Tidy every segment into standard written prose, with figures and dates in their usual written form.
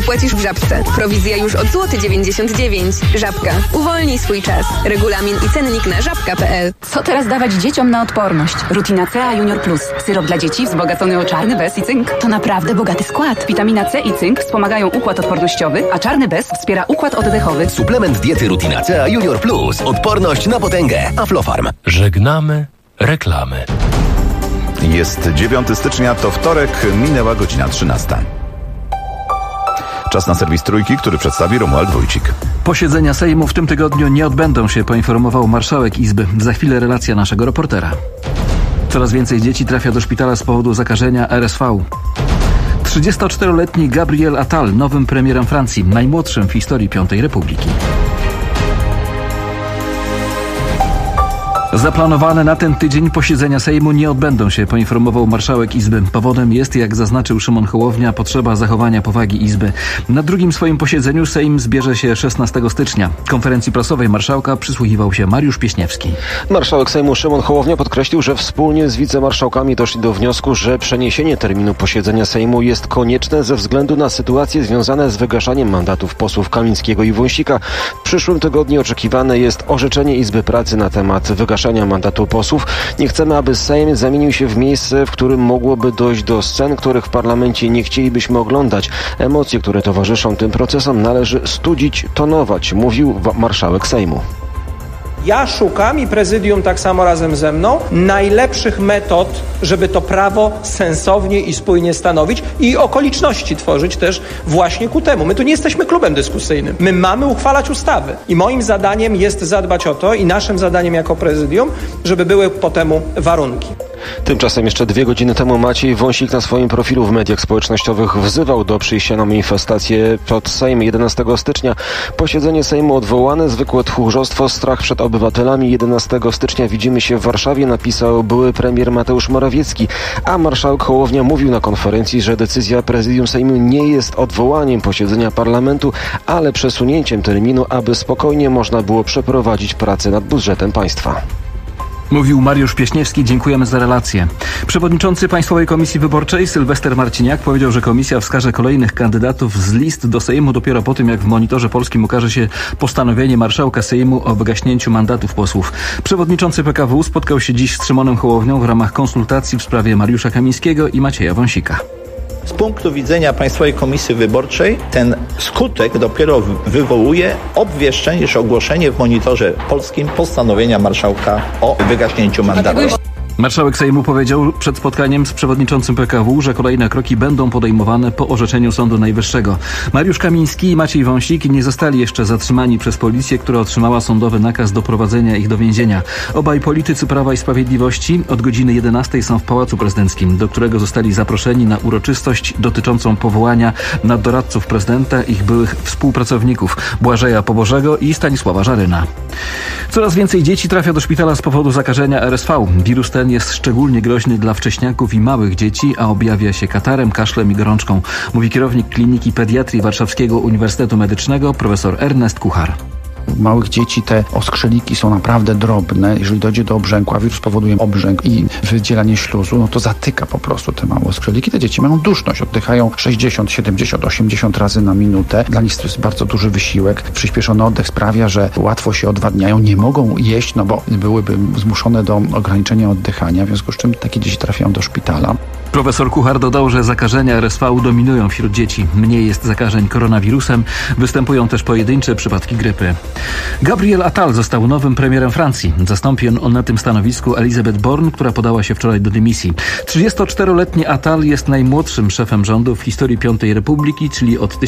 płacisz w Żabce. Prowizja już od złoty 99 zł. Żabka. Uwolnij swój czas. Regulamin i cennik na żabka.pl. Co teraz dawać dzieciom na odporność? Rutina C Junior Plus. Syrop dla dzieci wzbogacony o czarny bez i cynk. To naprawdę bogaty skład. Witamina C i cynk wspomagają układ odpornościowy, a czarny bez wspiera układ oddechowy. Suplement diety Rutina C Junior Plus. Odporność na potęgę. Aflofarm. Żegnamy reklamy. Jest 9 stycznia, to wtorek, minęła godzina 13. Czas na serwis Trójki, który przedstawi Romuald Wójcik. Posiedzenia Sejmu w tym tygodniu nie odbędą się, poinformował marszałek Izby. Za chwilę relacja naszego reportera. Coraz więcej dzieci trafia do szpitala z powodu zakażenia RSV. 34-letni Gabriel Attal, nowym premierem Francji, najmłodszym w historii Piątej Republiki. Zaplanowane na ten tydzień posiedzenia Sejmu nie odbędą się, poinformował marszałek Izby. Powodem jest, jak zaznaczył Szymon Hołownia, potrzeba zachowania powagi Izby. Na drugim swoim posiedzeniu Sejm zbierze się 16 stycznia. Konferencji prasowej marszałka przysłuchiwał się Mariusz Pieśniewski. Marszałek Sejmu Szymon Hołownia podkreślił, że wspólnie z wicemarszałkami doszli do wniosku, że przeniesienie terminu posiedzenia Sejmu jest konieczne ze względu na sytuacje związane z wygaszaniem mandatów posłów Kamińskiego i Wąsika. W przyszłym tygodniu oczekiwane jest orzeczenie Izby Pracy na temat wygaszania mandatu posłów. Nie chcemy, aby Sejm zamienił się w miejsce, w którym mogłoby dojść do scen, których w parlamencie nie chcielibyśmy oglądać. Emocje, które towarzyszą tym procesom, należy studzić, tonować, mówił marszałek Sejmu. Ja szukam i prezydium tak samo razem ze mną najlepszych metod, żeby to prawo sensownie i spójnie stanowić i okoliczności tworzyć też właśnie ku temu. My tu nie jesteśmy klubem dyskusyjnym. My mamy uchwalać ustawy i moim zadaniem jest zadbać o to i naszym zadaniem jako prezydium, żeby były po temu warunki. Tymczasem jeszcze 2 godziny temu Maciej Wąsik na swoim profilu w mediach społecznościowych wzywał do przyjścia na manifestację pod Sejm 11 stycznia. Posiedzenie Sejmu odwołane, zwykłe tchórzostwo, strach przed obywatelami. 11 stycznia widzimy się w Warszawie, napisał były premier Mateusz Morawiecki, a marszałek Hołownia mówił na konferencji, że decyzja prezydium Sejmu nie jest odwołaniem posiedzenia parlamentu, ale przesunięciem terminu, aby spokojnie można było przeprowadzić pracę nad budżetem państwa. Mówił Mariusz Pieśniewski, dziękujemy za relację. Przewodniczący Państwowej Komisji Wyborczej Sylwester Marciniak powiedział, że komisja wskaże kolejnych kandydatów z list do Sejmu dopiero po tym, jak w Monitorze Polskim ukaże się postanowienie marszałka Sejmu o wygaśnięciu mandatów posłów. Przewodniczący PKW spotkał się dziś z Szymonem Hołownią w ramach konsultacji w sprawie Mariusza Kamińskiego i Macieja Wąsika. Z punktu widzenia Państwowej Komisji Wyborczej ten skutek dopiero wywołuje obwieszczenie czy ogłoszenie w Monitorze Polskim postanowienia marszałka o wygaśnięciu mandatu. Marszałek Sejmu powiedział przed spotkaniem z przewodniczącym PKW, że kolejne kroki będą podejmowane po orzeczeniu Sądu Najwyższego. Mariusz Kamiński i Maciej Wąsik nie zostali jeszcze zatrzymani przez policję, która otrzymała sądowy nakaz doprowadzenia ich do więzienia. Obaj politycy Prawa i Sprawiedliwości od godziny 11 są w Pałacu Prezydenckim, do którego zostali zaproszeni na uroczystość dotyczącą powołania na doradców prezydenta ich byłych współpracowników Błażeja Pobożego i Stanisława Żaryna. Coraz więcej dzieci trafia do szpitala z powodu zakażenia RSV. Wirus ten jest szczególnie groźny dla wcześniaków i małych dzieci, a objawia się katarem, kaszlem i gorączką, mówi kierownik Kliniki Pediatrii Warszawskiego Uniwersytetu Medycznego profesor Ernest Kuchar. U małych dzieci te oskrzeliki są naprawdę drobne. Jeżeli dojdzie do obrzęku, a wirus powoduje obrzęk i wydzielanie śluzu, no to zatyka po prostu te małe oskrzeliki. Te dzieci mają duszność, oddychają 60, 70, 80 razy na minutę. Dla nich to jest bardzo duży wysiłek. Przyspieszony oddech sprawia, że łatwo się odwadniają, nie mogą jeść, no bo byłyby zmuszone do ograniczenia oddychania, w związku z czym takie dzieci trafiają do szpitala. Profesor Kuchar dodał, że zakażenia RSV dominują wśród dzieci. Mniej jest zakażeń koronawirusem, występują też pojedyncze przypadki grypy. Gabriel Attal został nowym premierem Francji. Zastąpi on na tym stanowisku Elisabeth Borne, która podała się wczoraj do dymisji. 34-letni Attal jest najmłodszym szefem rządu w historii Piątej Republiki, czyli od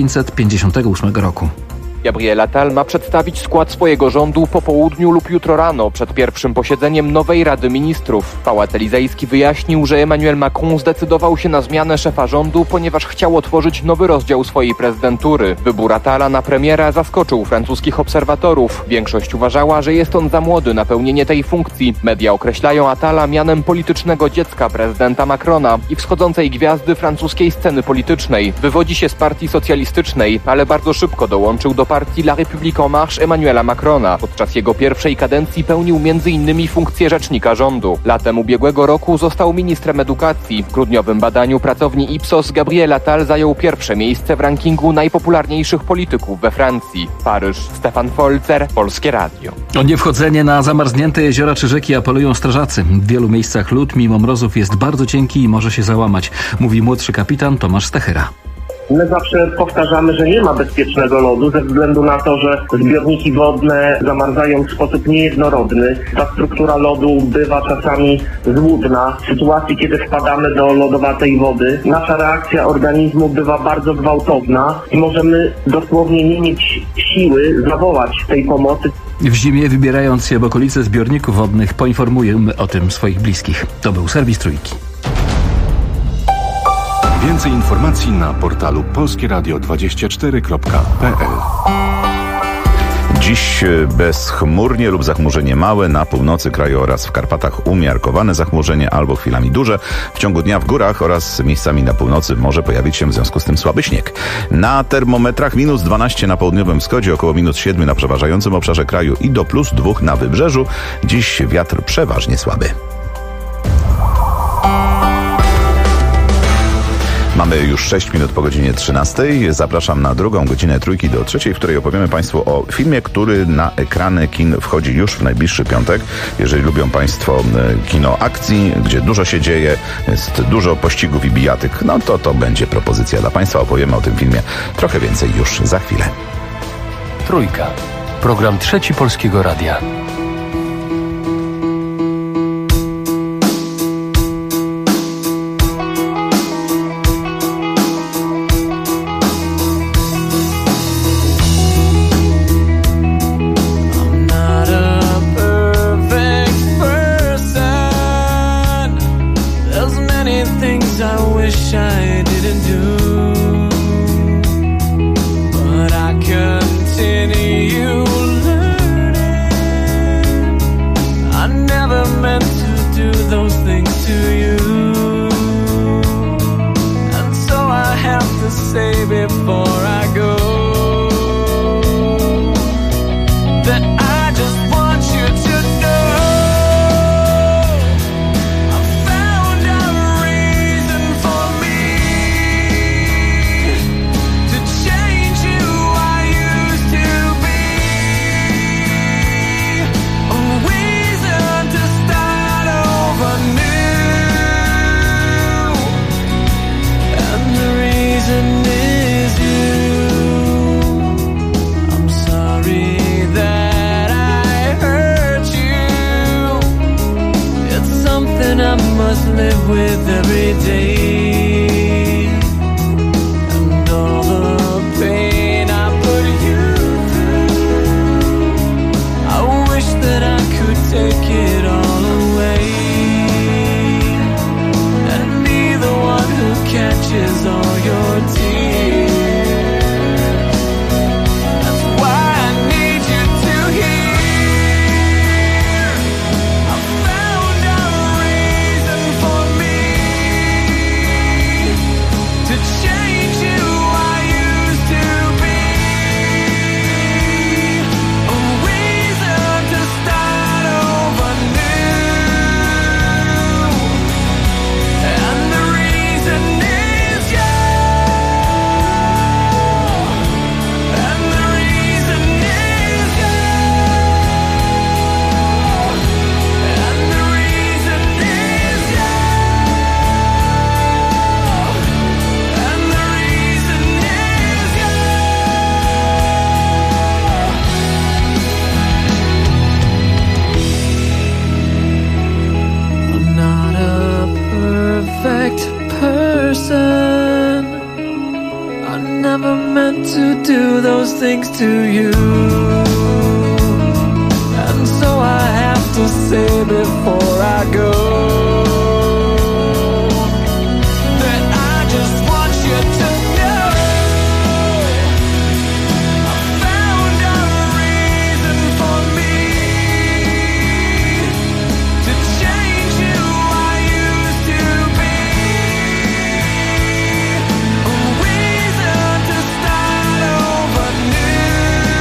1958 roku. Gabriel Attal ma przedstawić skład swojego rządu po południu lub jutro rano przed pierwszym posiedzeniem nowej Rady Ministrów. Pałac Elizejski wyjaśnił, że Emmanuel Macron zdecydował się na zmianę szefa rządu, ponieważ chciał otworzyć nowy rozdział swojej prezydentury. Wybór Attala na premiera zaskoczył francuskich obserwatorów. Większość uważała, że jest on za młody na pełnienie tej funkcji. Media określają Attala mianem politycznego dziecka prezydenta Macrona i wschodzącej gwiazdy francuskiej sceny politycznej. Wywodzi się z partii socjalistycznej, ale bardzo szybko dołączył do partii partii La République en Marche Emmanuela Macrona. Podczas jego pierwszej kadencji pełnił m.in. funkcję rzecznika rządu. Latem ubiegłego roku został ministrem edukacji. W grudniowym badaniu pracowni Ipsos Gabriel Attal zajął pierwsze miejsce w rankingu najpopularniejszych polityków we Francji. Paryż, Stefan Folzer, Polskie Radio. O niewchodzenie na zamarznięte jeziora czy rzeki apelują strażacy. W wielu miejscach lód mimo mrozów jest bardzo cienki i może się załamać, mówi młodszy kapitan Tomasz Stechyra. My zawsze powtarzamy, że nie ma bezpiecznego lodu ze względu na to, że zbiorniki wodne zamarzają w sposób niejednorodny. Ta struktura lodu bywa czasami złudna. W sytuacji, kiedy wpadamy do lodowatej wody, nasza reakcja organizmu bywa bardzo gwałtowna i możemy dosłownie nie mieć siły zawołać tej pomocy. W zimie, wybierając się w okolice zbiorników wodnych, poinformujemy o tym swoich bliskich. To był serwis Trójki. Więcej informacji na portalu polskieradio24.pl. Dziś bezchmurnie lub zachmurzenie małe, na północy kraju oraz w Karpatach umiarkowane zachmurzenie albo chwilami duże. W ciągu dnia w górach oraz miejscami na północy może pojawić się w związku z tym słaby śnieg. Na termometrach -12 na południowym wschodzie, około -7 na przeważającym obszarze kraju i do +2 na wybrzeżu. Dziś wiatr przeważnie słaby. Mamy już 6 minut po godzinie 13. Zapraszam na drugą godzinę Trójki do trzeciej, w której opowiemy Państwu o filmie, który na ekrany kin wchodzi już w najbliższy piątek. Jeżeli lubią Państwo kino akcji, gdzie dużo się dzieje, jest dużo pościgów i bijatyk, no to będzie propozycja dla Państwa. Opowiemy o tym filmie trochę więcej już za chwilę. Trójka. Program Trzeci Polskiego Radia. Things to you, and so I have to say before I go that I just want you to know I found a reason for me to change who I used to be, a reason to start over new.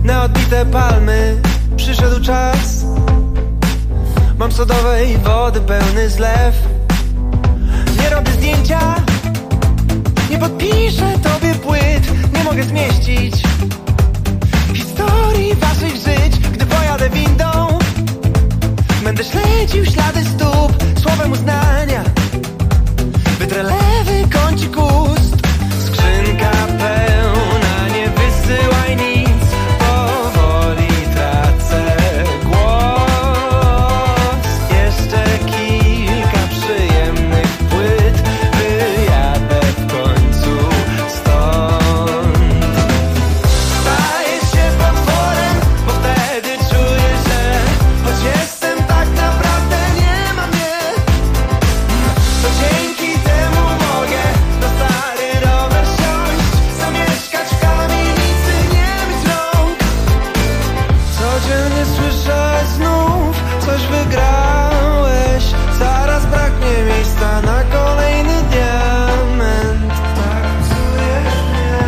na odbite palmy przyszedł czas. Mam sodowej wody pełny zlew. Nie robię zdjęcia, nie podpiszę tobie płyt. Nie mogę zmieścić historii waszych żyć. Gdy pojadę windą, będę śledził ślady stóp słowem uznania. Wytrę lewy kącik ust. Skrzynka pełna, nie wysyłaj nic. Powoli tracę głos. Jeszcze kilka przyjemnych płyt. Wyjadę w końcu stąd. Staję się potworem, bo wtedy czuję, że choć jestem tak naprawdę nie ma mnie, to dzięki temu mogę na stary rower siąść, zamieszkać w kamienicy, nie mieć rąk. Codziennie słyszę znów, coś wygrałeś. Zaraz braknie miejsca na kolejny diament. Tak psujesz mnie,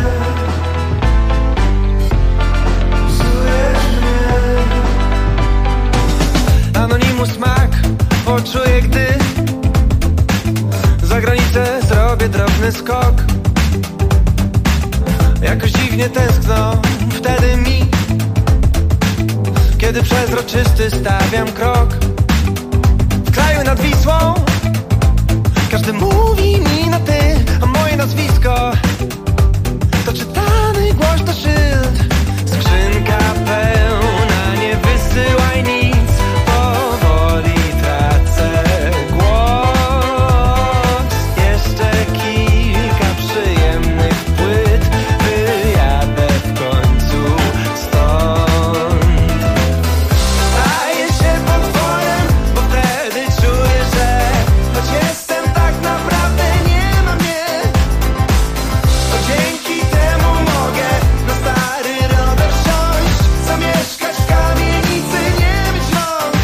psujesz mnie. Anonimus Mac poczuję, gdy za granicę zrobię drobny skok. Jakoś dziwnie tęskno wtedy mi, kiedy przezroczysty stawiam krok. W kraju nad Wisłą każdy mówi mi na ty, a moje nazwisko to czytany głośno szyld. Skrzynka pełna, nie wysyłaj nic. Powoli tracę głos. Jeszcze kilka przyjemnych płyt. Wyjadę w końcu stąd. Staję się potworem, bo wtedy czuję, że choć jestem tak naprawdę nie ma mnie, to dzięki temu mogę na stary rower siąść, zamieszkać w kamienicy, nie mieć rąk.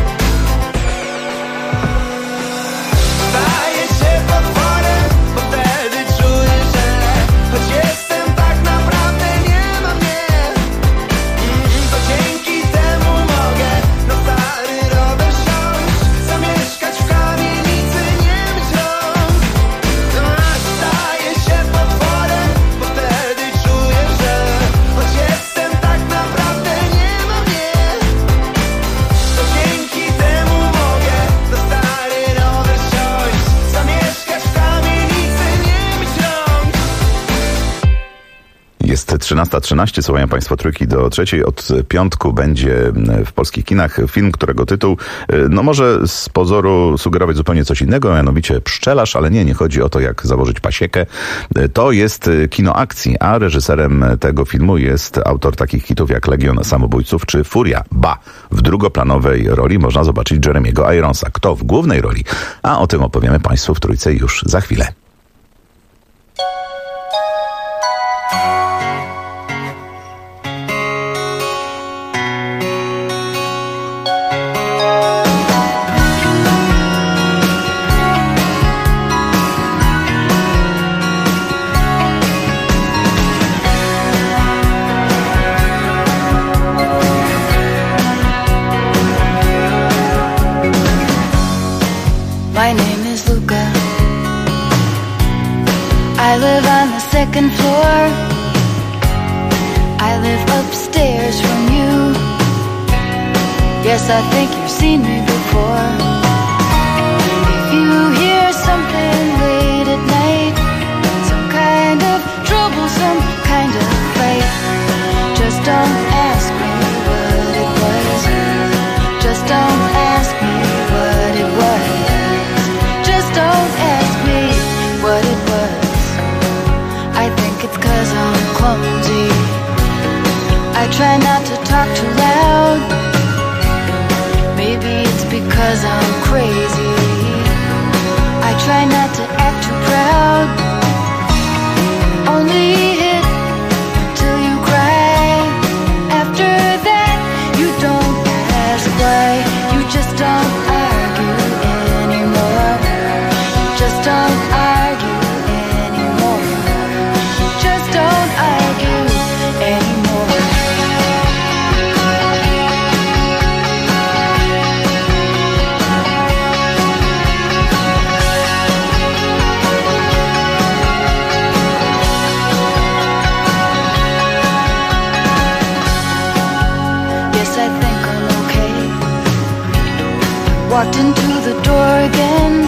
Staję się potworem, bo wtedy czuję, że choć jestem tak naprawdę nie ma mnie, to dzięki temu mogę na stary rower siąść, zamieszkać w kamienicy, nie mieć rąk. Staję się potworem, bo wtedy czuję, że choć jestem tak naprawdę nie ma mnie, to dzięki temu mogę na stary rower siąść, zamieszkać w kamienicy, nie mieć rąk. Jest 13:13, słuchają Państwo Trójki do trzeciej. Od piątku będzie w polskich kinach film, którego tytuł może z pozoru sugerować zupełnie coś innego, mianowicie Pszczelarz, ale nie chodzi o to, jak założyć pasiekę. To jest kino akcji, a reżyserem tego filmu jest autor takich hitów jak Legion Samobójców czy Furia. W drugoplanowej roli można zobaczyć Jeremiego Ironsa. Kto w głównej roli? A o tym opowiemy Państwu w Trójce już za chwilę. My name is Luca. I live on the second floor. I live upstairs from you. Yes, I think you've seen me before. If you hear something late at night, some kind of trouble, some kind of fight, just don't ask me what it was. Just don't ask me what it was. Just don't ask me what it was. I think it's 'cause I'm clumsy. I try not to talk too loud. Maybe it's because I'm crazy. I try not to act too proud. Only hit till you cry. After that, you don't ask why. You just don't argue anymore. You just don't argue anymore. You just don't argue anymore. walked into the door again.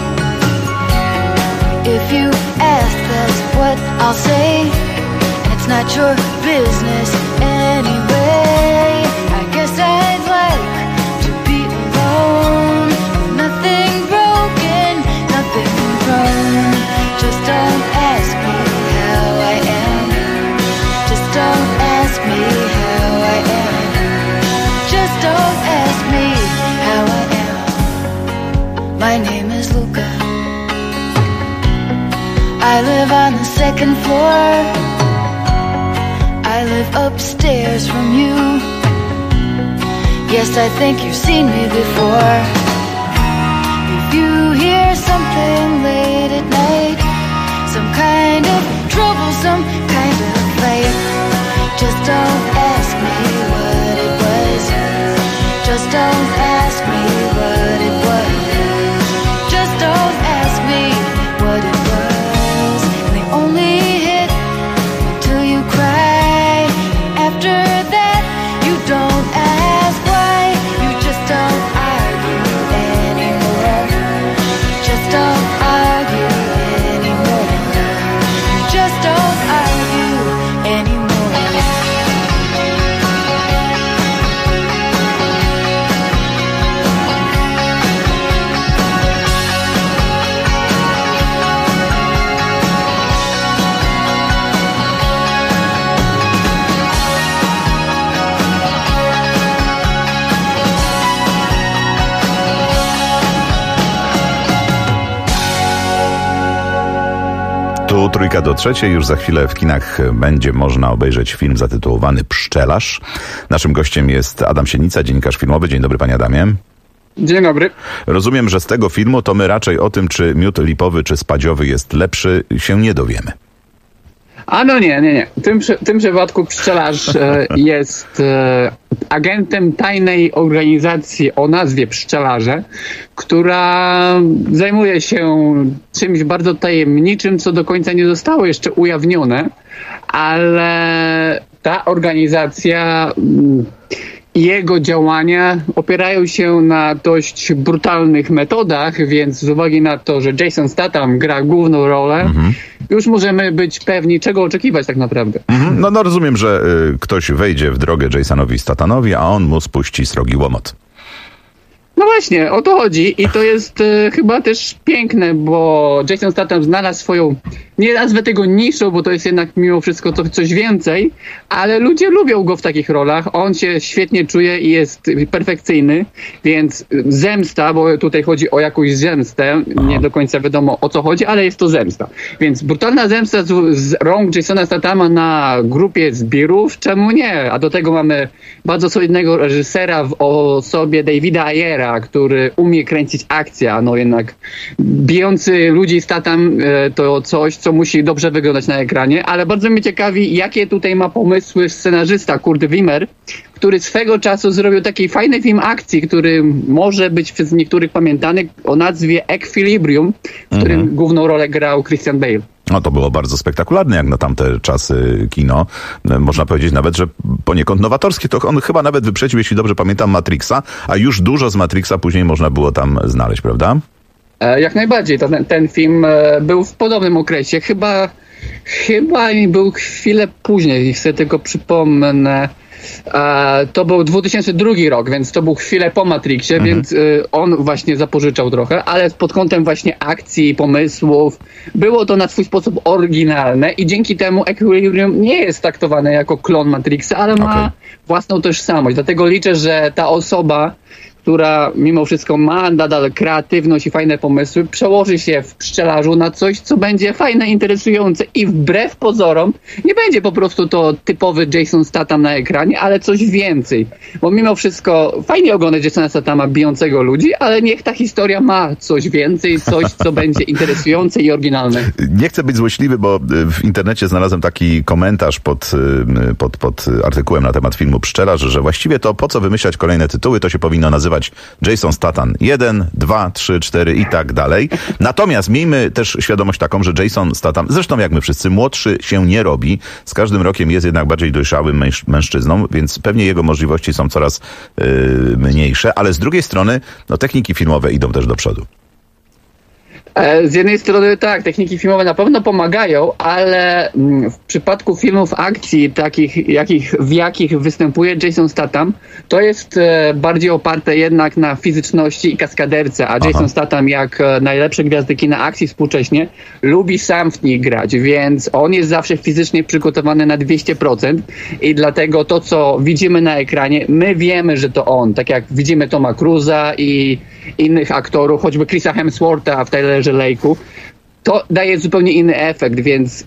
If you ask, that's what I'll say. And it's not your business anyway. I guess I'd like to be alone, with nothing broken, nothing wrong. Just don't ask me how I am. Just don't ask me how I am. Just don't ask me how I am. My name is Luca. I live on the second floor. I live upstairs from you. Yes, I think you've seen me before. If you hear something late at night, some kind of trouble, some kind of fight, just don't ask me what it was. Just don't ask me what it was. Just don't ask me what it was. And they only hit until you cry. After that, you don't ask why. You just don't argue anymore. Just don't argue anymore. You just don't argue anymore. Tu Trójka do trzeciej. Już za chwilę w kinach będzie można obejrzeć film zatytułowany Pszczelarz. Naszym gościem jest Adam Sienica, dziennikarz filmowy. Dzień dobry, panie Adamie. Dzień dobry. Rozumiem, że z tego filmu to my raczej o tym, czy miód lipowy, czy spadziowy jest lepszy, się nie dowiemy. A no nie. W tym przypadku Pszczelarz jest agentem tajnej organizacji o nazwie Pszczelarze, która zajmuje się czymś bardzo tajemniczym, co do końca nie zostało jeszcze ujawnione, ale ta organizacja i jego działania opierają się na dość brutalnych metodach, więc z uwagi na to, że Jason Statham gra główną rolę, już możemy być pewni, czego oczekiwać tak naprawdę. No rozumiem, że ktoś wejdzie w drogę Jasonowi Stathanowi, a on mu spuści srogi łomot. No właśnie, o to chodzi i to jest chyba też piękne, bo Jason Statham znalazł swoją, nie nazwę tego niszą, bo to jest jednak mimo wszystko coś więcej, ale ludzie lubią go w takich rolach, on się świetnie czuje i jest perfekcyjny, więc zemsta, bo tutaj chodzi o jakąś zemstę, nie do końca wiadomo o co chodzi, ale jest to zemsta. Więc brutalna zemsta z rąk Jasona Stathama na grupie zbirów, czemu nie? A do tego mamy bardzo solidnego reżysera w osobie Davida Ayera, który umie kręcić akcję, no jednak bijący ludzi Statham to coś, co musi dobrze wyglądać na ekranie, ale bardzo mnie ciekawi, jakie tutaj ma pomysły scenarzysta Kurt Wimmer, który swego czasu zrobił taki fajny film akcji, który może być przez niektórych pamiętany o nazwie Equilibrium, w którym główną rolę grał Christian Bale. No to było bardzo spektakularne jak na tamte czasy kino. Można powiedzieć nawet, że poniekąd nowatorskie. To on chyba nawet wyprzedził, jeśli dobrze pamiętam, Matrixa, a już dużo z Matrixa później można było tam znaleźć, prawda? Jak najbardziej. Ten film był w podobnym okresie. Chyba był chwilę później, sobie tylko przypomnę. To był 2002 rok, więc to był chwilę po Matrixie, więc on właśnie zapożyczał trochę, ale pod kątem właśnie akcji i pomysłów było to na swój sposób oryginalne i dzięki temu Equilibrium nie jest traktowane jako klon Matrixa, ale ma własną tożsamość. Dlatego liczę, że ta osoba, która mimo wszystko ma nadal kreatywność i fajne pomysły, przełoży się w Pszczelarzu na coś, co będzie fajne, interesujące i wbrew pozorom nie będzie po prostu to typowy Jason Statham na ekranie, ale coś więcej. Bo mimo wszystko fajnie oglądać Jasona Stathama bijącego ludzi, ale niech ta historia ma coś więcej, coś, co będzie interesujące i oryginalne. Nie chcę być złośliwy, bo w internecie znalazłem taki komentarz pod artykułem na temat filmu Pszczelarz, że właściwie to po co wymyślać kolejne tytuły, to się powinno nazywać nazywać Jason Statham 1, 2, 3, 4 i tak dalej. Natomiast miejmy też świadomość taką, że Jason Statham, zresztą jak my wszyscy, młodszy się nie robi. Z każdym rokiem jest jednak bardziej dojrzałym mężczyzną, więc pewnie jego możliwości są coraz mniejsze, ale z drugiej strony techniki filmowe idą też do przodu. Z jednej strony tak, techniki filmowe na pewno pomagają, ale w przypadku filmów akcji, takich w jakich występuje Jason Statham, to jest bardziej oparte jednak na fizyczności i kaskaderce, a Jason Statham, jak najlepsze gwiazdy kina akcji współcześnie, lubi sam w nich grać, więc on jest zawsze fizycznie przygotowany na 200% i dlatego to, co widzimy na ekranie, my wiemy, że to on, tak jak widzimy Toma Cruise'a i innych aktorów, choćby Chrisa Hemswortha w Tylerze Lake'u, to daje zupełnie inny efekt, więc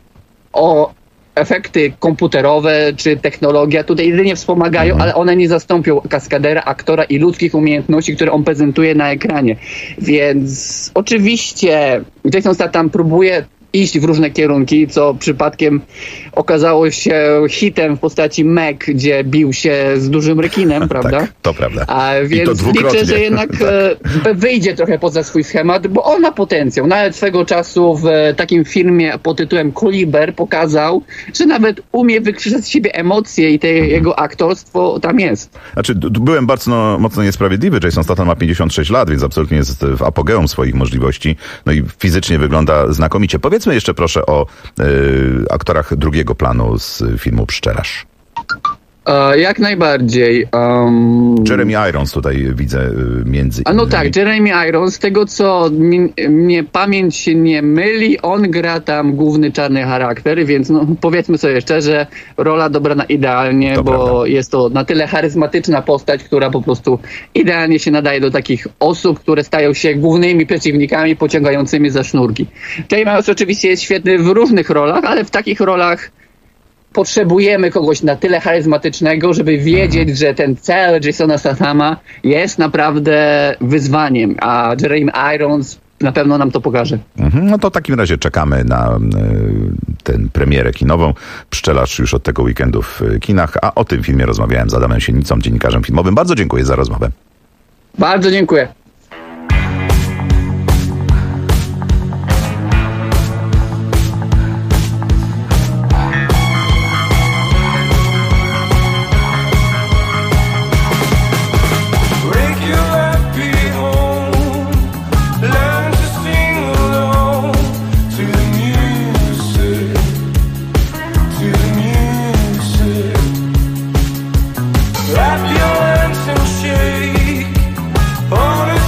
efekty komputerowe czy technologia tutaj jedynie wspomagają, ale one nie zastąpią kaskadera, aktora i ludzkich umiejętności, które on prezentuje na ekranie. Więc oczywiście Jason Statham próbuje iść w różne kierunki, co przypadkiem okazało się hitem w postaci Meg, gdzie bił się z dużym rekinem, prawda? Tak, to prawda. A więc liczę, że jednak wyjdzie trochę poza swój schemat, bo on ma potencjał. Nawet swego czasu w takim filmie pod tytułem Koliber pokazał, że nawet umie wykrzyczeć z siebie emocje i jego aktorstwo tam jest. Znaczy, byłem bardzo mocno niesprawiedliwy. Jason Statham ma 56 lat, więc absolutnie jest w apogeum swoich możliwości. No i fizycznie wygląda znakomicie. Powiedzmy jeszcze proszę o aktorach drugiego planu z filmu Pszczelarz. Jak najbardziej. Jeremy Irons tutaj widzę między innymi. No tak, Jeremy Irons, z tego co mnie pamięć się nie myli, on gra tam główny czarny charakter, więc powiedzmy sobie szczerze, rola dobrana idealnie, bo jest to na tyle charyzmatyczna postać, która po prostu idealnie się nadaje do takich osób, które stają się głównymi przeciwnikami pociągającymi za sznurki. Jeremy Irons oczywiście jest świetny w różnych rolach, ale w takich rolach potrzebujemy kogoś na tyle charyzmatycznego, żeby wiedzieć, że ten cel Jasona Stathama jest naprawdę wyzwaniem, a Jeremy Irons na pewno nam to pokaże. No to w takim razie czekamy na tę premierę kinową. Pszczelarz już od tego weekendu w kinach, a o tym filmie rozmawiałem z Adamem Sienicą, dziennikarzem filmowym. Bardzo dziękuję za rozmowę. Bardzo dziękuję. Wrap your hands and shake on a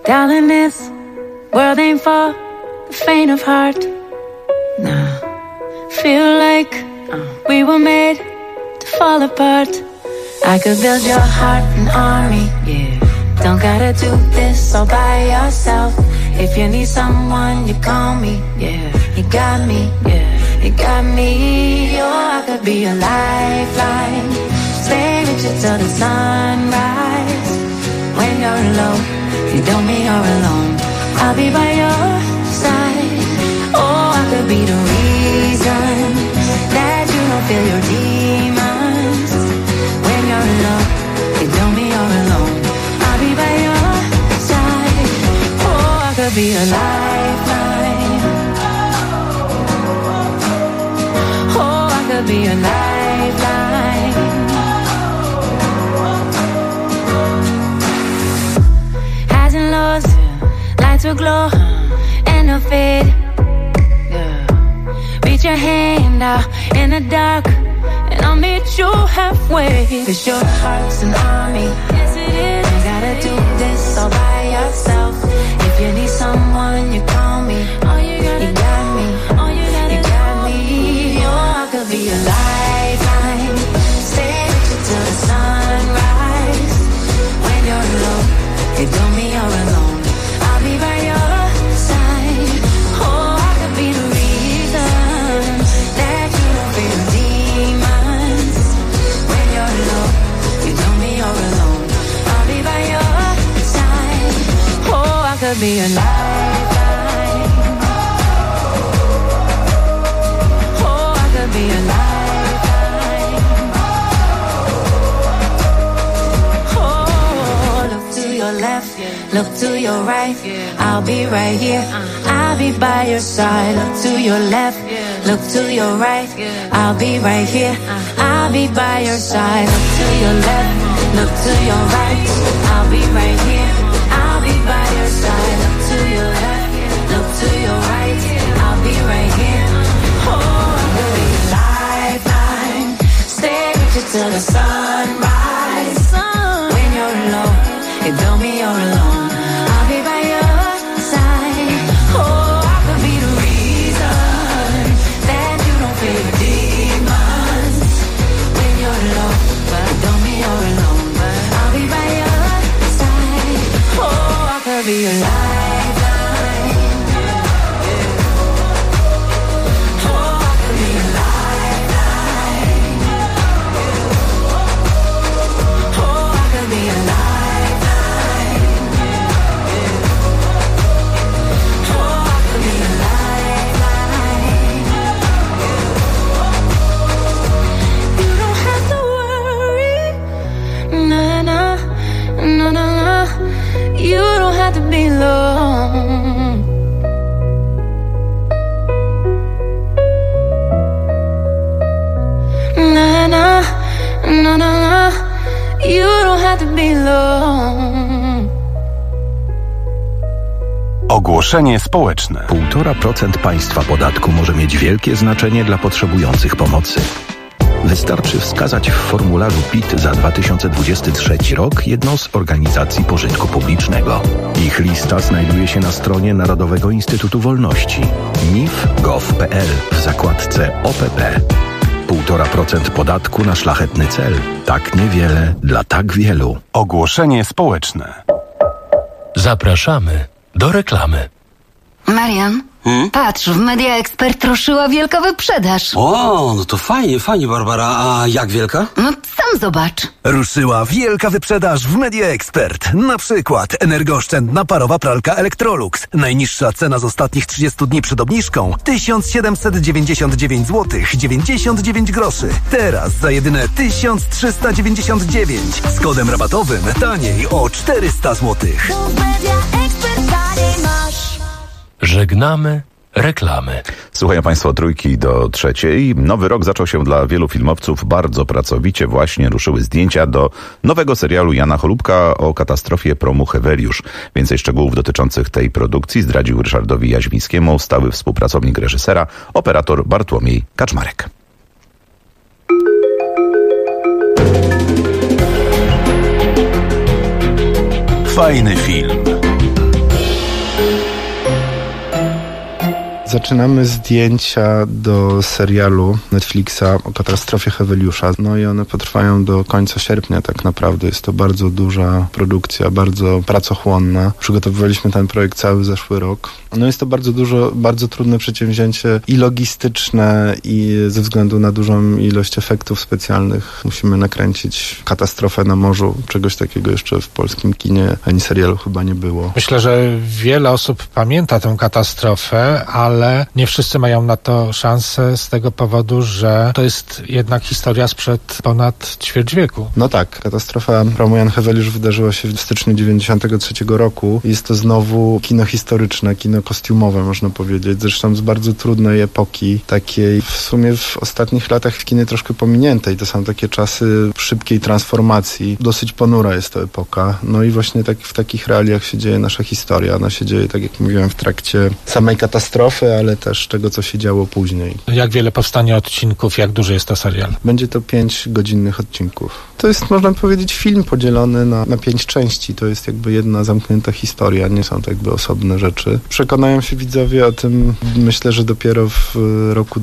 Darling, this world ain't for the faint of heart. Nah, feel like we were made to fall apart. I could build your heart an army, yeah. Don't gotta do this all by yourself. If you need someone, you call me, yeah. You got me, yeah. You got me, oh, I could be a lifeline. Stay with you till the sunrise. When you're alone, you don't mean you're alone. I'll be by your side. Oh, I could be the reason that you don't feel your demons. When you're alone, you don't mean you're alone. I'll be by your side. Oh, I could be a lifeline. Oh, I could be a lifeline. Highs and lows, lights will glow and they'll fade. Reach your hand out in the dark and I'll meet you halfway. 'Cause your heart's an army. Yes, it is. You gotta do this all by yourself. If you need someone, you call me. You got me. You got me. Oh, I could be a lifeline. Stay with you till the sunrise. When you're alone, you don't mean you're alone. I'll be by your side. Oh, I could be the reason that you don't feel demons. When you're alone, you don't mean you're alone. I'll be by your side. Oh, I could be a lifeline. Oh, I could be a lifeline. Oh, look to your left, look to your right. I'll be right here. I'll be by your side. Look to your left, look to your right. I'll be right here. I'll be by your side. Look to your left, look to your right. I'll be right here. I'll be by your side. Look to your left, look to your right. I'll be right here. Oh, I could be a lifeline. Stay with you till the sunrise. When you're alone, you don't mean you're alone. I'll be by your side. Oh, I could be the reason that you don't feel your demons. When you're alone, but don't mean you're alone. I'll be by your side. Oh, I could be a lifeline. Oh, I could be a lifeline. Oh, I could be a lifeline. Oh, I could be a lifeline. You don't have to worry. Nah, nah, no, no, no. You don't have to be alone. Nah, nah, no, no, no. You don't have to be alone. Ogłoszenie społeczne. 1,5% państwa podatku może mieć wielkie znaczenie dla potrzebujących pomocy. Wystarczy wskazać w formularzu PIT za 2023 rok jedną z organizacji pożytku publicznego. Ich lista znajduje się na stronie Narodowego Instytutu Wolności nif.gov.pl w zakładce OPP. 1,5% podatku na szlachetny cel. Tak niewiele dla tak wielu. Ogłoszenie społeczne. Zapraszamy do reklamy. Marian, patrz, w Media Expert ruszyła wielka wyprzedaż. O, no to fajnie, fajnie, Barbara. A jak wielka? No sam zobacz. Ruszyła wielka wyprzedaż w Media Expert. Na przykład energooszczędna parowa pralka Electrolux. Najniższa cena z ostatnich 30 dni przed obniżką 1799 zł 99 groszy. Teraz za jedyne 1399. Z kodem rabatowym taniej o 400 zł. Żegnamy reklamy. Słuchają Państwo Trójki do Trzeciej. Nowy rok zaczął się dla wielu filmowców bardzo pracowicie. Właśnie ruszyły zdjęcia do nowego serialu Jana Cholubka o katastrofie promu Heweliusz. Więcej szczegółów dotyczących tej produkcji zdradził Ryszardowi Jaźmińskiemu stały współpracownik reżysera, operator Bartłomiej Kaczmarek. Fajny film. Zaczynamy zdjęcia do serialu Netflixa o katastrofie Heweliusza. No i one potrwają do końca sierpnia tak naprawdę. Jest to bardzo duża produkcja, bardzo pracochłonna. Przygotowywaliśmy ten projekt cały zeszły rok. No jest to bardzo trudne przedsięwzięcie i logistyczne, i ze względu na dużą ilość efektów specjalnych musimy nakręcić katastrofę na morzu. Czegoś takiego jeszcze w polskim kinie ani serialu chyba nie było. Myślę, że wiele osób pamięta tę katastrofę, ale nie wszyscy mają na to szansę z tego powodu, że to jest jednak historia sprzed ponad ćwierć wieku. No tak, katastrofa promu Jan Heweliusz wydarzyła się w styczniu 1993 roku. Jest to znowu kino historyczne, kino kostiumowe, można powiedzieć. Zresztą z bardzo trudnej epoki, takiej w sumie w ostatnich latach w kinie troszkę pominiętej. To są takie czasy szybkiej transformacji. Dosyć ponura jest to epoka. No i właśnie w takich realiach się dzieje nasza historia. Ona się dzieje, tak jak mówiłem, w trakcie samej katastrofy, ale też tego, co się działo później. Jak wiele powstanie odcinków, jak duży jest to serial? Będzie to 5 godzinnych odcinków. To jest, można powiedzieć, film podzielony na 5 części. To jest jakby jedna zamknięta historia, nie są to jakby osobne rzeczy. Przekonają się widzowie o tym, myślę, że dopiero w roku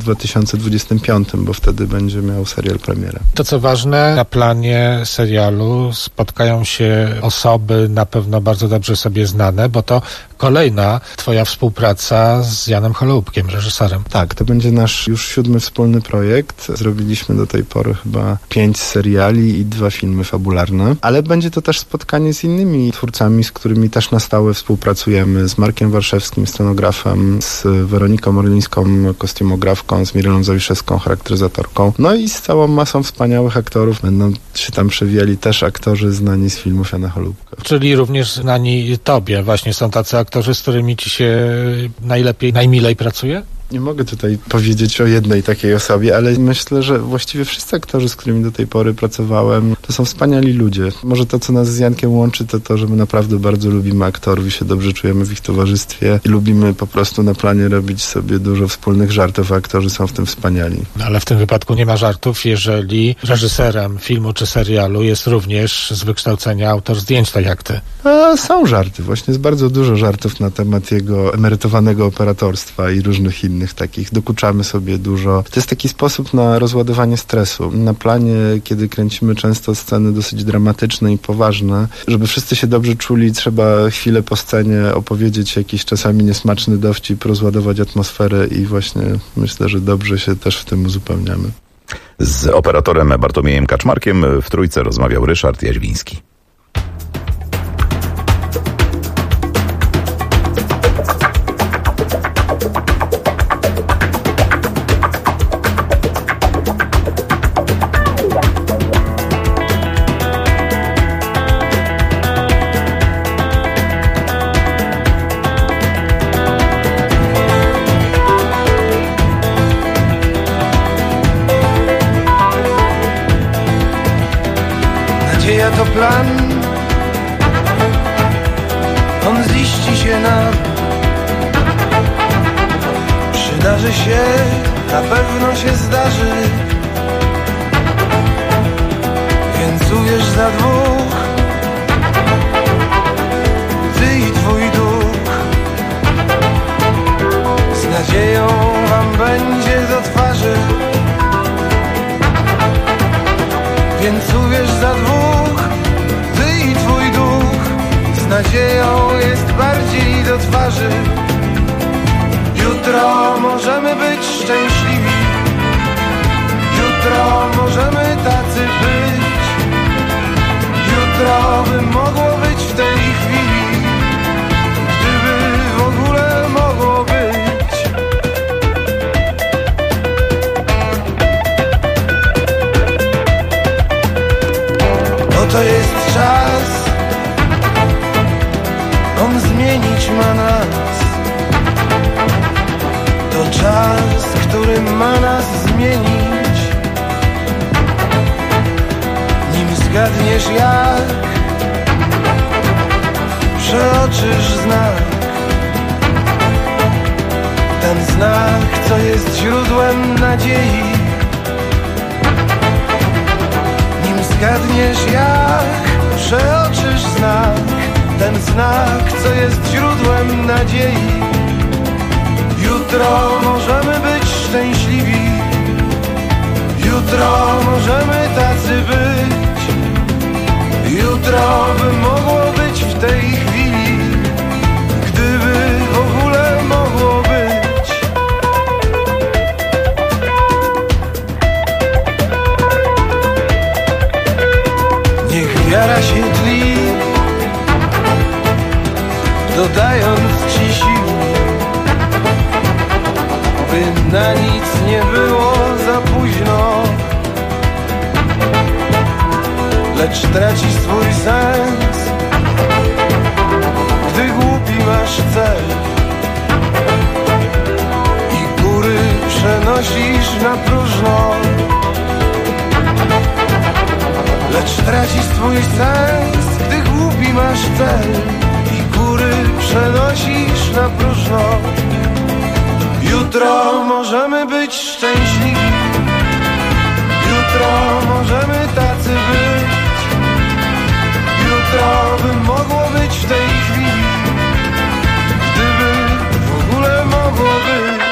2025, bo wtedy będzie miał serial premierę. To co ważne, na planie serialu spotkają się osoby na pewno bardzo dobrze sobie znane, bo to kolejna twoja współpraca z Janem Holoubkiem, reżyserem. Tak, to będzie nasz już 7. wspólny projekt. Zrobiliśmy do tej pory chyba 5 seriali i 2 filmy fabularne, ale będzie to też spotkanie z innymi twórcami, z którymi też na stałe współpracujemy, z Markiem Warszewskim, scenografem, z Weroniką Orlińską, kostiumografką, z Mirelą Zawiszewską, charakteryzatorką, no i z całą masą wspaniałych aktorów. Będą się tam przewijali też aktorzy znani z filmów Jana Holoubka. Czyli również znani tobie. Właśnie są tacy aktorzy, z którymi ci się najlepiej, najmilej pracuje? Nie mogę tutaj powiedzieć o jednej takiej osobie, ale myślę, że właściwie wszyscy aktorzy, z którymi do tej pory pracowałem, to są wspaniali ludzie. Może to, co nas z Jankiem łączy, to to, że my naprawdę bardzo lubimy aktorów i się dobrze czujemy w ich towarzystwie i lubimy po prostu na planie robić sobie dużo wspólnych żartów, a aktorzy są w tym wspaniali. Ale w tym wypadku nie ma żartów, jeżeli reżyserem filmu czy serialu jest również z wykształcenia autor zdjęć, tak jak ty. A są żarty. Właśnie jest bardzo dużo żartów na temat jego emerytowanego operatorstwa i różnych innych takich. Dokuczamy sobie dużo. To jest taki sposób na rozładowanie stresu. Na planie, kiedy kręcimy często sceny dosyć dramatyczne i poważne, żeby wszyscy się dobrze czuli, trzeba chwilę po scenie opowiedzieć jakiś czasami niesmaczny dowcip, rozładować atmosferę i właśnie myślę, że dobrze się też w tym uzupełniamy. Z operatorem Bartłomiejem Kaczmarkiem w trójce rozmawiał Ryszard Jaźwiński. Nadzieja to plan, on ziści się nam. Przydarzy się, na pewno się zdarzy. Więc uwierz za dwóch, ty i twój duch. Z nadzieją wam będzie do twarzy. Więc uwierz za dwóch, ty i twój duch. Z nadzieją jest bardziej do twarzy. Jutro możemy być szczęśliwi. Jutro możemy tacy być. Jutro by mogło być w tej chwili, gdyby w ogóle mogło być. To jest czas, on zmienić ma nas. To czas, który ma nas zmienić. Nim zgadniesz jak, przeoczysz znak. Ten znak, co jest źródłem nadziei. Zgadniesz jak, przeoczysz znak. Ten znak, co jest źródłem nadziei. Jutro Jutro możemy być szczęśliwi, jutro możemy tacy być, jutro by mogło być w tej chwili, gdyby w ogóle mogło być. Niech wiara się tli, dodając ci sił, by na nic nie było za późno, lecz traci swój sens, gdy głupi masz cel i góry przenosisz na próżno, lecz traci swój sens, gdy głupi masz cel i góry przenosisz na próżno. Jutro możemy być szczęśliwi, jutro możemy tacy być, jutro by mogło być w tej chwili, gdyby w ogóle mogło być.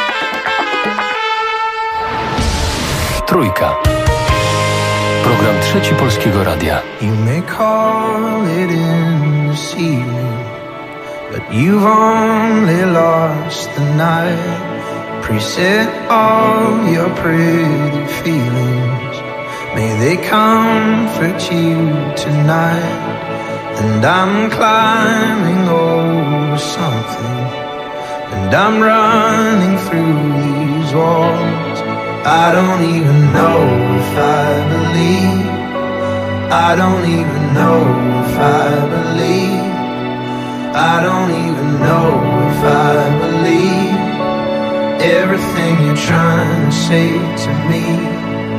Trójka. Program Trzeci Polskiego Radia. You may call it in this evening, but you've only lost the night. Preset all your pretty feelings, may they comfort you tonight. And I'm climbing over something, and I'm running through these walls. I don't even know if I believe, I don't even know if I believe, I don't even know if I believe everything you're trying to say to me.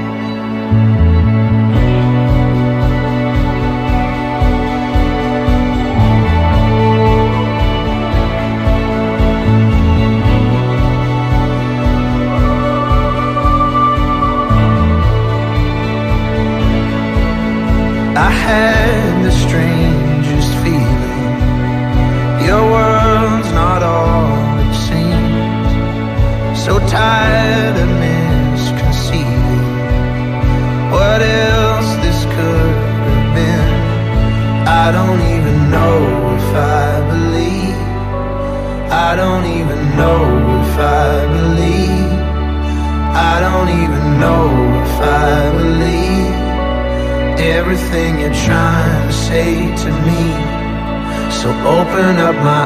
I had the strangest feeling, your world's not all it seems. So tired of misconceiving what else this could have been. I don't even know if I believe, I don't even know if I believe, I don't even know if I believe everything you're trying to say to me. So open up my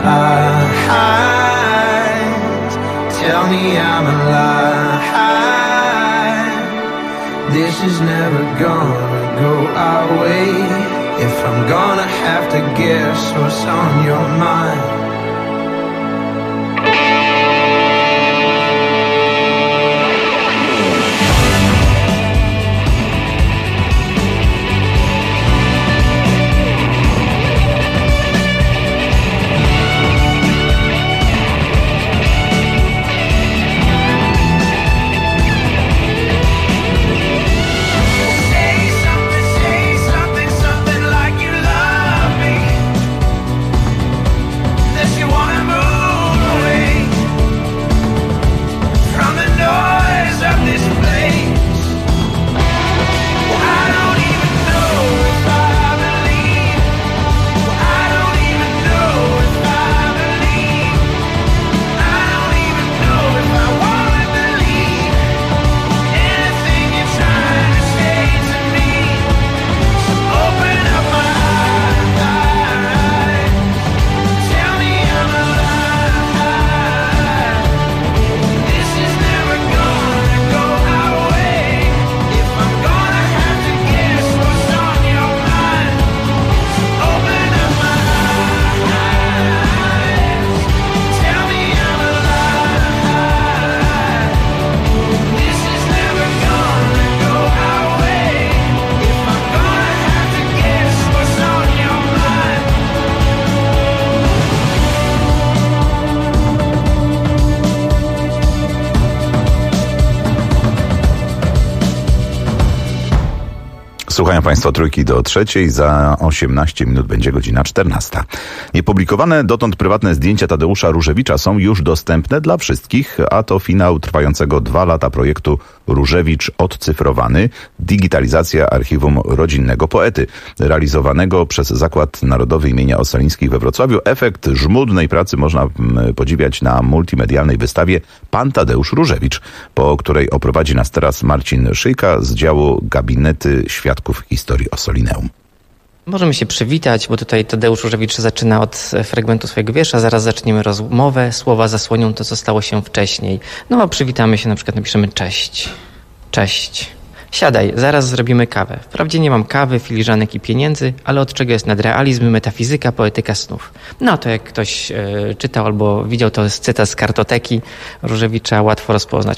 eyes, tell me I'm alive. This is never gonna go our way, if I'm gonna have to guess what's on your mind. Say something like you love me. Słuchają Państwo Trójki do trzeciej, za 18 minut będzie godzina 14. Niepublikowane dotąd prywatne zdjęcia Tadeusza Różewicza są już dostępne dla wszystkich, a to finał trwającego 2 lata projektu Różewicz odcyfrowany, digitalizacja archiwum rodzinnego poety, realizowanego przez Zakład Narodowy imienia Ossolińskich we Wrocławiu. Efekt żmudnej pracy można podziwiać na multimedialnej wystawie Pan Tadeusz Różewicz, po której oprowadzi nas teraz Marcin Szyjka z działu Gabinety Świadków Historii Ossolineum. Możemy się przywitać, bo tutaj Tadeusz Różewicz zaczyna od fragmentu swojego wiersza. Zaraz zaczniemy rozmowę. Słowa zasłonią to, co stało się wcześniej. No a przywitamy się, na przykład napiszemy cześć. Cześć. Siadaj, zaraz zrobimy kawę. Wprawdzie nie mam kawy, filiżanek i pieniędzy, ale od czego jest nadrealizm, metafizyka, poetyka snów. No to jak ktoś czytał albo widział, to jest cytat z kartoteki Różewicza, łatwo rozpoznać.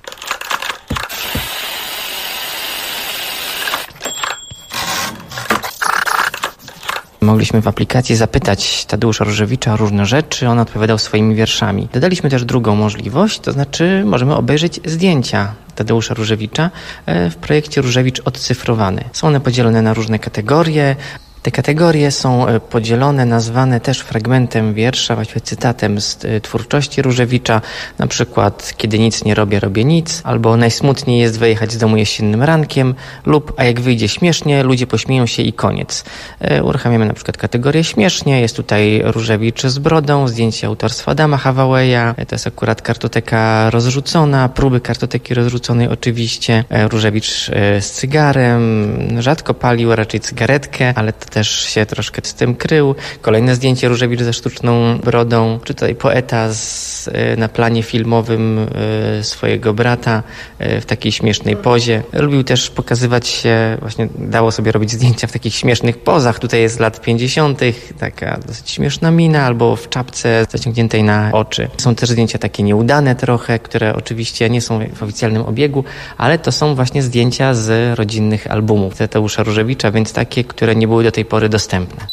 Mogliśmy w aplikacji zapytać Tadeusza Różewicza o różne rzeczy, on odpowiadał swoimi wierszami. Dodaliśmy też drugą możliwość, to znaczy możemy obejrzeć zdjęcia Tadeusza Różewicza w projekcie Różewicz odcyfrowany. Są one podzielone na różne kategorie. Te kategorie są podzielone, nazwane też fragmentem wiersza, właściwie cytatem z twórczości Różewicza, na przykład kiedy nic nie robię, robię nic, albo najsmutniej jest wyjechać z domu jesiennym rankiem, lub a jak wyjdzie śmiesznie, ludzie pośmieją się i koniec. Uruchamiamy na przykład kategorię śmiesznie, jest tutaj Różewicz z brodą, zdjęcie autorstwa Adama Hawaweja, to jest akurat kartoteka rozrzucona, próby kartoteki rozrzuconej oczywiście, Różewicz z cygarem, rzadko palił, raczej cygaretkę, ale to też się troszkę z tym krył. Kolejne zdjęcie Różewicz ze sztuczną brodą, czy tutaj poeta na planie filmowym swojego brata w takiej śmiesznej pozie. Lubił też pokazywać się, właśnie dało sobie robić zdjęcia w takich śmiesznych pozach. Tutaj jest z lat 50., taka dosyć śmieszna mina, albo w czapce zaciągniętej na oczy. Są też zdjęcia takie nieudane trochę, które oczywiście nie są w oficjalnym obiegu, ale to są właśnie zdjęcia z rodzinnych albumów Tadeusza Różewicza, więc takie, które nie były do tej pory dostępne.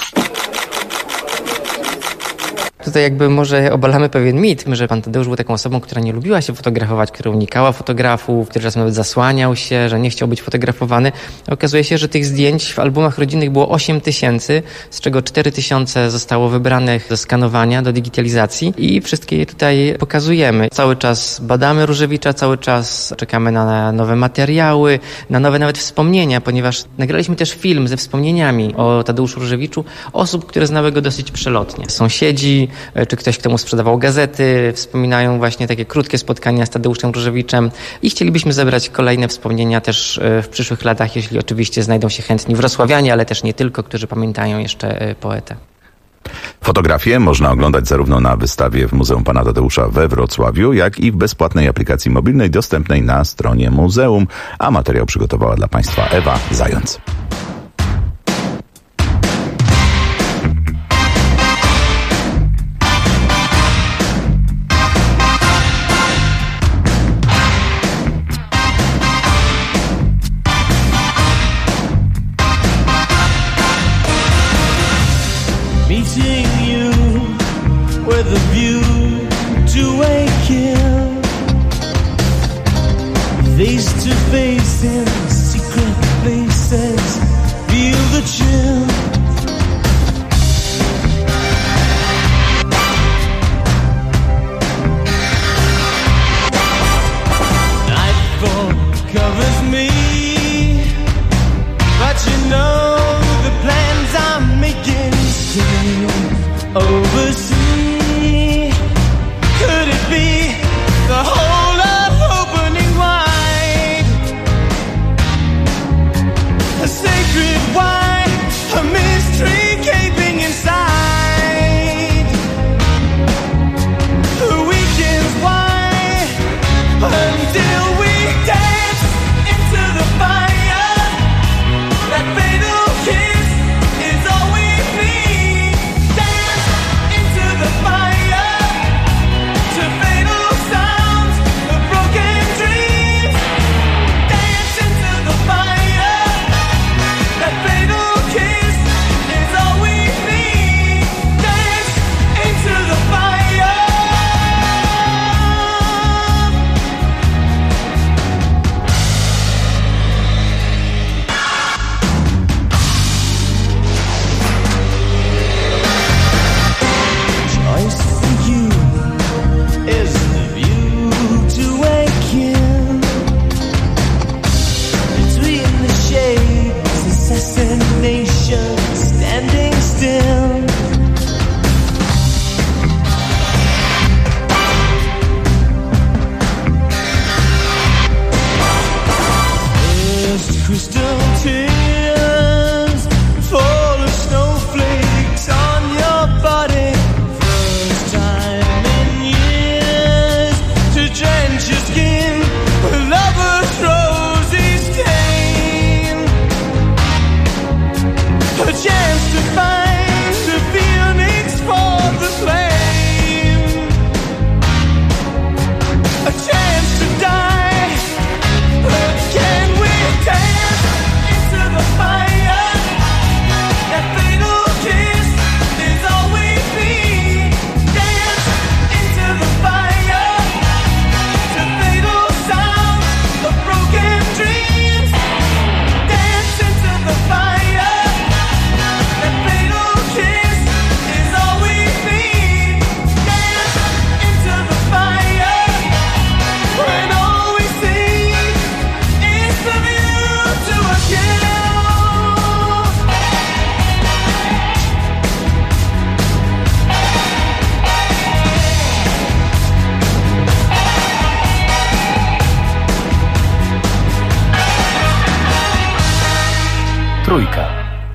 Tutaj jakby może obalamy pewien mit, że pan Tadeusz był taką osobą, która nie lubiła się fotografować, która unikała fotografów, który czasem nawet zasłaniał się, że nie chciał być fotografowany. Okazuje się, że tych zdjęć w albumach rodzinnych było 8 000, z czego 4 000 zostało wybranych do skanowania, do digitalizacji i wszystkie je tutaj pokazujemy. Cały czas badamy Różewicza, cały czas czekamy na nowe materiały, na nowe nawet wspomnienia, ponieważ nagraliśmy też film ze wspomnieniami o Tadeuszu Różewiczu osób, które znały go dosyć przelotnie. Sąsiedzi, czy ktoś, kto mu sprzedawał gazety, wspominają właśnie takie krótkie spotkania z Tadeuszem Różewiczem i chcielibyśmy zebrać kolejne wspomnienia też w przyszłych latach, jeśli oczywiście znajdą się chętni wrocławianie, ale też nie tylko, którzy pamiętają jeszcze poetę. Fotografie można oglądać zarówno na wystawie w Muzeum Pana Tadeusza we Wrocławiu, jak i w bezpłatnej aplikacji mobilnej dostępnej na stronie muzeum, a materiał przygotowała dla Państwa Ewa Zając. Meeting you with a view to a kill, face to face in secret places,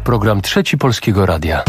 program Trzeci Polskiego Radia.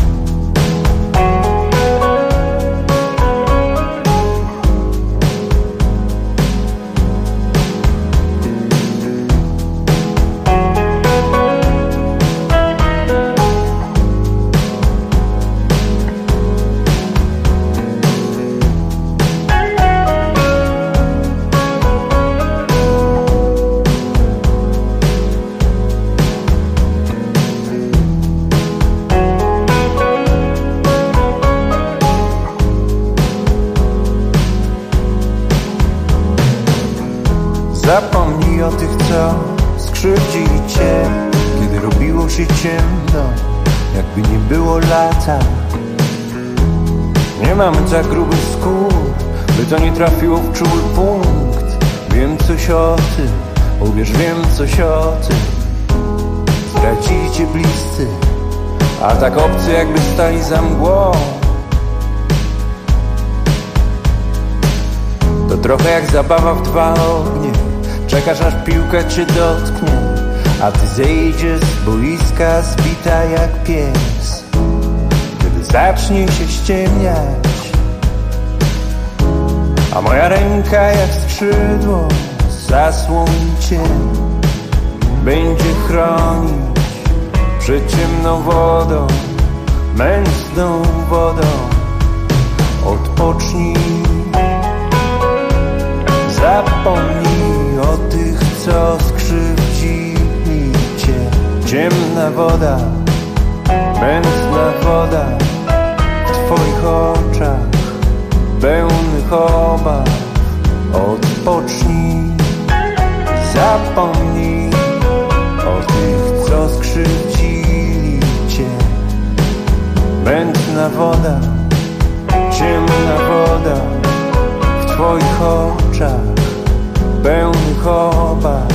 Zapomnij o tych, co skrzywdzili cię, kiedy robiło się ciemno, jakby nie było lata. Nie mamy tak grubych skór, by to nie trafiło w czuły punkt. Wiem coś o tym, uwierz, wiem coś o tym. Stracili cię bliscy, a tak obcy, jakby stali za mgłą. To trochę jak zabawa w dwa ognie. Czekasz, aż piłka cię dotknie, a ty zejdziesz z boiska zbita jak pies. Kiedy zacznie się ściemniać, a moja ręka jak skrzydło zasłoni cię, będzie chronić przed ciemną wodą, mętną wodą. Odpocznij, zapomnij o tych, co skrzywdzili cię. Ciemna woda, mętna woda w twoich oczach, pełnych obaw. Odpocznij, zapomnij o tych, co skrzywdzili cię. Mętna woda, ciemna woda w twoich oczach, pełnych obaw.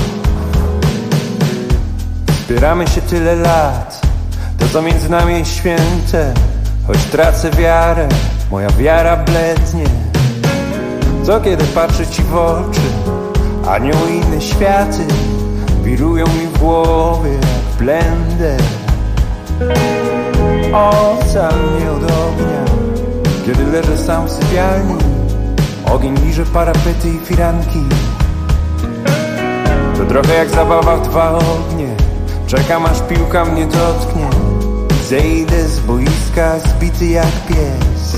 Spieramy się tyle lat, to co między nami jest święte. Choć tracę wiarę, moja wiara blednie. Co kiedy patrzę ci w oczy, anioły i inne światy wirują mi w głowie jak blender. Ocal mnie od ognia, kiedy leżę sam w sypialni. Ogień liże parapety i firanki. To trochę jak zabawa w dwa ognie. Czekam, aż piłka mnie dotknie. Zejdę z boiska zbity jak pies.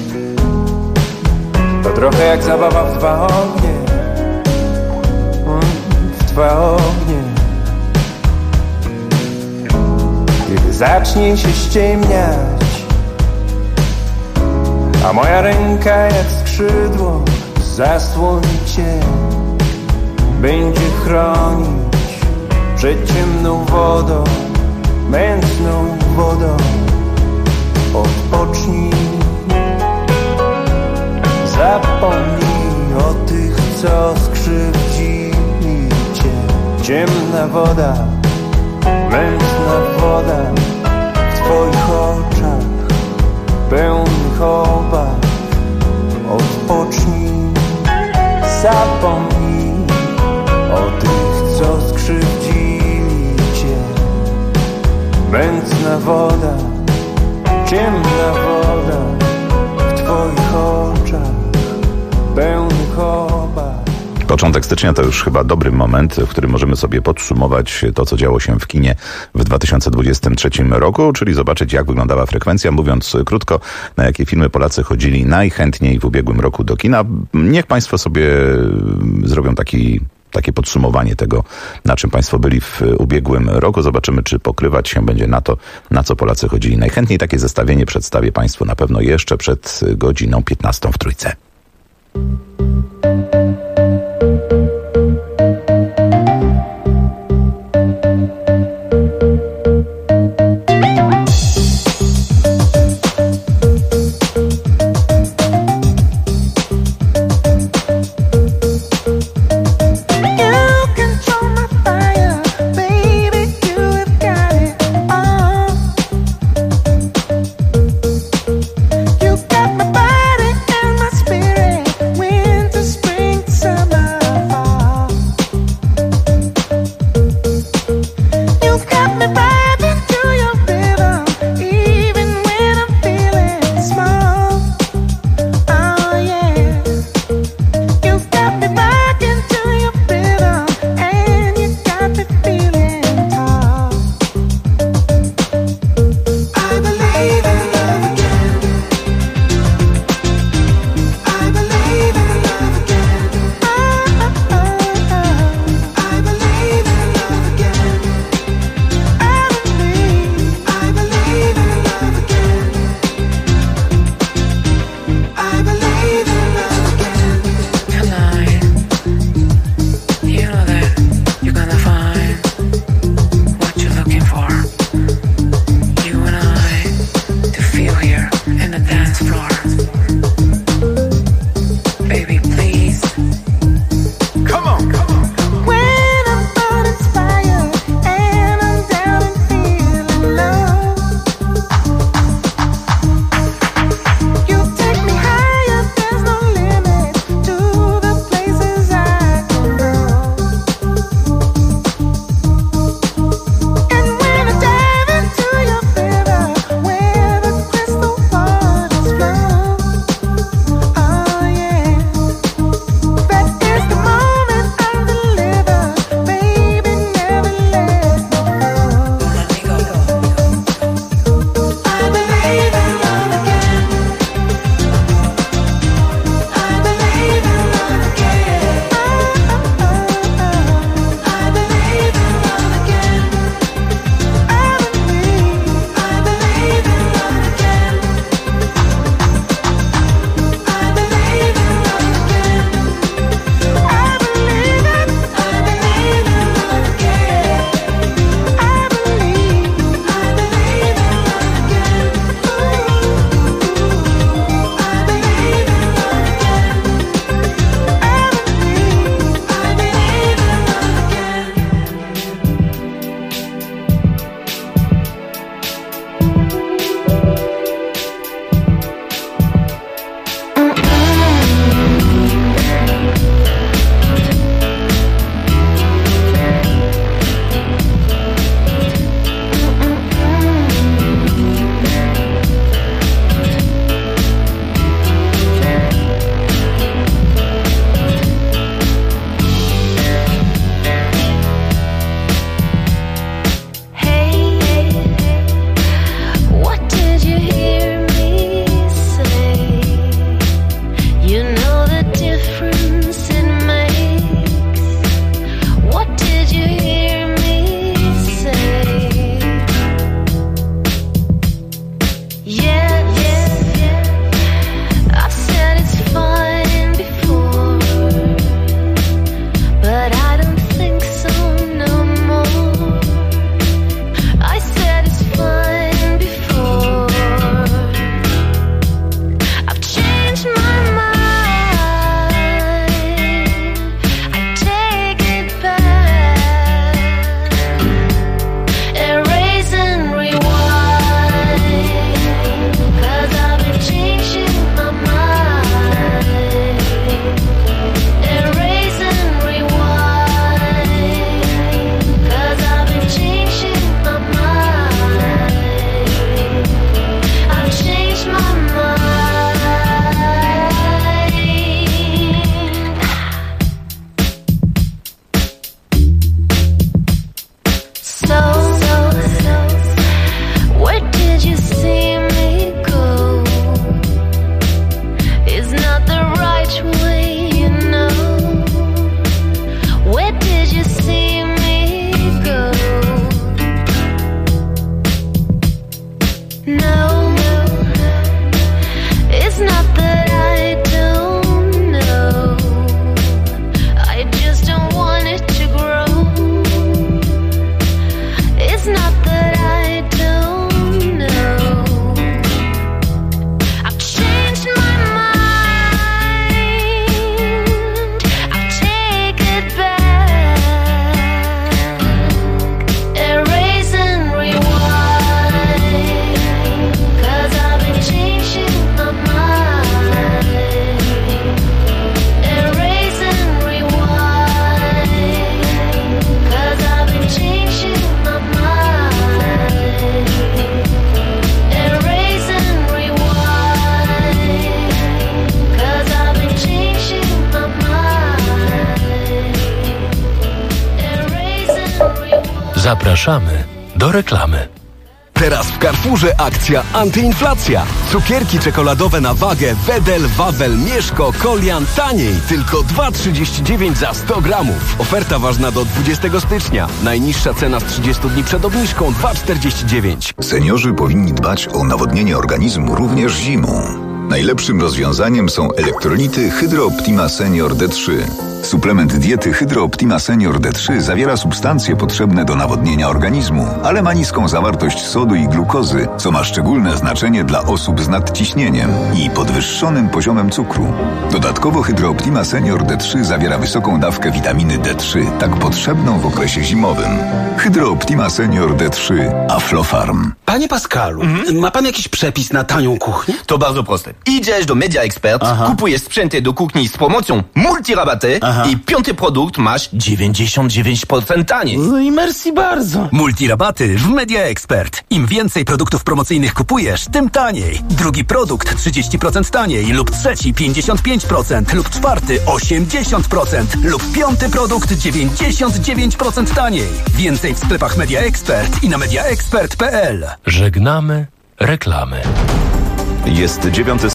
To trochę jak zabawa w dwa ognie. W dwa ognie. Kiedy zacznie się ściemniać, a moja ręka jak skrzydło zasłoni cię, będzie chronić przed ciemną wodą, mętną wodą. Odpocznij, zapomnij o tych, co skrzywdzili cię. Ciemna woda, mętna woda w twoich oczach, pełnych obaw. Odpocznij, zapomnij o tych, co skrzywdzili cię. Mętna woda, ciemna woda w twoich oczach, pełnych obaw. Początek stycznia to już chyba dobry moment, w którym możemy sobie podsumować to, co działo się w kinie w 2023 roku, czyli zobaczyć, jak wyglądała frekwencja. Mówiąc krótko, na jakie filmy Polacy chodzili najchętniej w ubiegłym roku do kina. Niech Państwo sobie zrobią takie podsumowanie tego, na czym Państwo byli w ubiegłym roku. Zobaczymy, czy pokrywać się będzie na to, na co Polacy chodzili najchętniej. Takie zestawienie przedstawię Państwu na pewno jeszcze przed godziną 15 w Trójce. Spring Zapraszamy do reklamy. Teraz w Carrefourze akcja antyinflacja. Cukierki czekoladowe na wagę Wedel, Wawel, Mieszko, Kolian taniej. Tylko 2,39 za 100 gramów. Oferta ważna do 20 stycznia. Najniższa cena z 30 dni przed obniżką 2,49. Seniorzy powinni dbać o nawodnienie organizmu również zimą. Najlepszym rozwiązaniem są elektrolity Hydro Optima Senior D3. Suplement diety Hydro Optima Senior D3 zawiera substancje potrzebne do nawodnienia organizmu, ale ma niską zawartość sodu i glukozy, co ma szczególne znaczenie dla osób z nadciśnieniem i podwyższonym poziomem cukru. Dodatkowo Hydro Optima Senior D3 zawiera wysoką dawkę witaminy D3, tak potrzebną w okresie zimowym. Hydro Optima Senior D3 Aflofarm. Panie Pascalu, ma pan jakiś przepis na tanią kuchnię? To bardzo proste. Idziesz do Media Expert, kupujesz sprzęty do kuchni z promocją multirabaty i piąty produkt masz 99% taniej. No i merci bardzo. Multirabaty w Media Expert. Im więcej produktów promocyjnych kupujesz, tym taniej. Drugi produkt 30% taniej lub trzeci 55% lub czwarty 80% lub piąty produkt 99% taniej. Więcej w sklepach Media Expert i na mediaexpert.pl. Żegnamy reklamy. Jest 9